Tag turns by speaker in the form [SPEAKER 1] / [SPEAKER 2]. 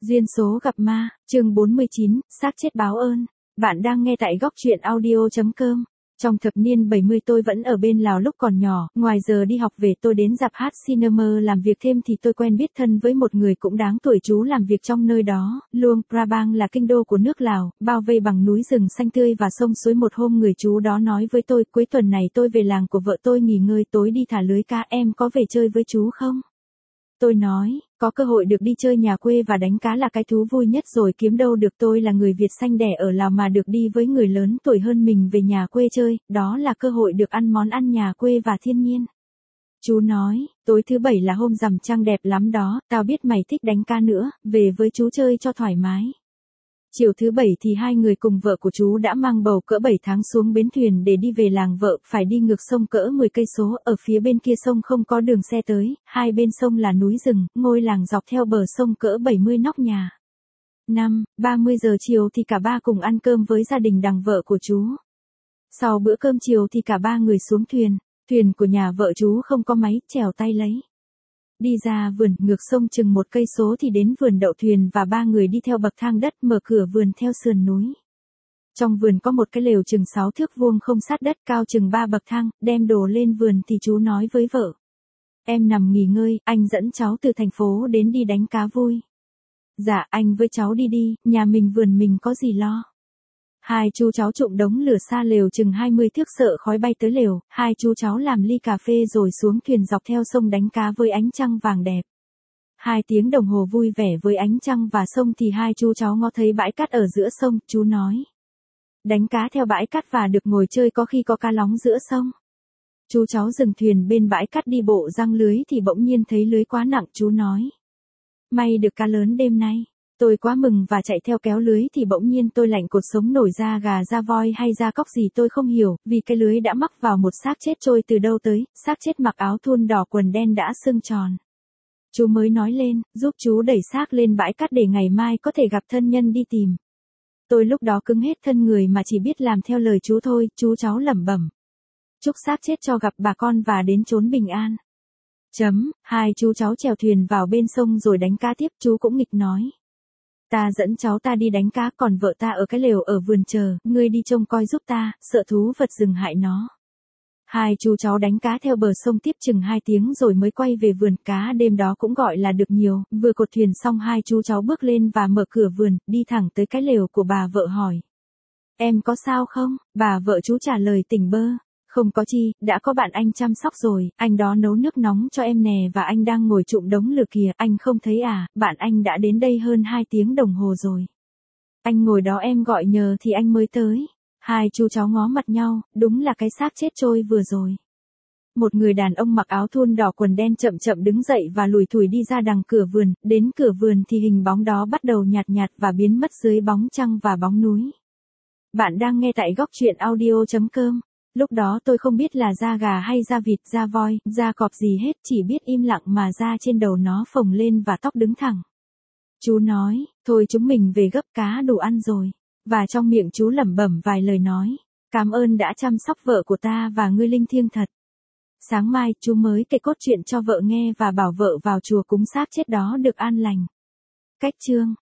[SPEAKER 1] Duyên số gặp ma, chương 49, xác chết báo ơn. Bạn đang nghe tại góc truyện audio.com. Trong thập niên 70 tôi vẫn ở bên Lào lúc còn nhỏ, ngoài giờ đi học về tôi đến rạp hát cinema làm việc thêm thì tôi quen biết thân với một người cũng đáng tuổi chú làm việc trong nơi đó. Luang Prabang là kinh đô của nước Lào, bao vây bằng núi rừng xanh tươi và sông suối. Một hôm người chú đó nói với tôi, cuối tuần này tôi về làng của vợ tôi nghỉ ngơi, tối đi thả lưới cá, em có về chơi với chú không? Tôi nói, có cơ hội được đi chơi nhà quê và đánh cá là cái thú vui nhất rồi, kiếm đâu được, tôi là người Việt sanh đẻ ở Lào mà được đi với người lớn tuổi hơn mình về nhà quê chơi, đó là cơ hội được ăn món ăn nhà quê và thiên nhiên. Chú nói, tối thứ Bảy là hôm rằm trăng đẹp lắm đó, tao biết mày thích đánh cá nữa, về với chú chơi cho thoải mái. Chiều thứ Bảy thì hai người cùng vợ của chú đã mang bầu cỡ 7 tháng xuống bến thuyền để đi về làng vợ, phải đi ngược sông cỡ 10 cây số, ở phía bên kia sông không có đường xe tới, hai bên sông là núi rừng, ngôi làng dọc theo bờ sông cỡ 70 nóc nhà. 30 giờ chiều thì cả ba cùng ăn cơm với gia đình đằng vợ của chú. Sau bữa cơm chiều thì cả ba người xuống thuyền của nhà vợ chú không có máy, chèo tay lấy. Đi ra vườn, ngược sông chừng 1 cây số thì đến vườn đậu thuyền và ba người đi theo bậc thang đất mở cửa vườn theo sườn núi. Trong vườn có một cái lều chừng 6 thước vuông không sát đất, cao chừng 3 bậc thang, đem đồ lên vườn thì chú nói với vợ. Em nằm nghỉ ngơi, anh dẫn cháu từ thành phố đến đi đánh cá vui. Dạ, anh với cháu đi đi, nhà mình vườn mình có gì lo. Hai chú cháu trụm đống lửa xa lều chừng 20 thước, sợ khói bay tới lều, hai chú cháu làm ly cà phê rồi xuống thuyền dọc theo sông đánh cá với ánh trăng vàng đẹp. 2 tiếng đồng hồ vui vẻ với ánh trăng và sông thì hai chú cháu ngó thấy bãi cát ở giữa sông, chú nói. Đánh cá theo bãi cát và được ngồi chơi, có khi có cá lóng giữa sông. Chú cháu dừng thuyền bên bãi cát đi bộ giăng lưới thì bỗng nhiên thấy lưới quá nặng, chú nói. May được cá lớn đêm nay. Tôi quá mừng và chạy theo kéo lưới thì bỗng nhiên tôi lạnh cột sống nổi da gà, da voi hay da cóc gì tôi không hiểu, vì cái lưới đã mắc vào một xác chết trôi từ đâu tới, xác chết mặc áo thun đỏ quần đen đã sưng tròn. Chú mới nói lên, giúp chú đẩy xác lên bãi cát để ngày mai có thể gặp thân nhân đi tìm. Tôi lúc đó cứng hết thân người mà chỉ biết làm theo lời chú thôi, chú cháu lẩm bẩm. Chúc xác chết cho gặp bà con và đến chốn bình an. Hai chú cháu chèo thuyền vào bên sông rồi đánh cá tiếp, chú cũng nghịch nói. Ta dẫn cháu ta đi đánh cá, còn vợ ta ở cái lều ở vườn chờ, ngươi đi trông coi giúp ta, sợ thú vật rừng hại nó. Hai chú cháu đánh cá theo bờ sông tiếp chừng 2 tiếng rồi mới quay về vườn, cá đêm đó cũng gọi là được nhiều, vừa cột thuyền xong hai chú cháu bước lên và mở cửa vườn, đi thẳng tới cái lều của bà vợ hỏi. Em có sao không? Bà vợ chú trả lời tỉnh bơ. Không có chi, đã có bạn anh chăm sóc rồi, anh đó nấu nước nóng cho em nè và anh đang ngồi trụm đống lửa kìa, anh không thấy à, bạn anh đã đến đây hơn 2 tiếng đồng hồ rồi. Anh ngồi đó em gọi nhờ thì anh mới tới. Hai chú cháu ngó mặt nhau, đúng là cái xác chết trôi vừa rồi. Một người đàn ông mặc áo thun đỏ quần đen chậm chậm đứng dậy và lủi thủi đi ra đằng cửa vườn, đến cửa vườn thì hình bóng đó bắt đầu nhạt nhạt và biến mất dưới bóng trăng và bóng núi. Bạn đang nghe tại góc truyện audio.com. Lúc đó tôi không biết là da gà hay da vịt, da voi, da cọp gì hết, chỉ biết im lặng mà da trên đầu nó phồng lên và tóc đứng thẳng. Chú nói, thôi chúng mình về gấp cá đủ ăn rồi. Và trong miệng chú lẩm bẩm vài lời nói. Cảm ơn đã chăm sóc vợ của ta và ngươi linh thiêng thật. Sáng mai chú mới kể cốt truyện cho vợ nghe và bảo vợ vào chùa cúng xác chết đó được an lành. Cách chương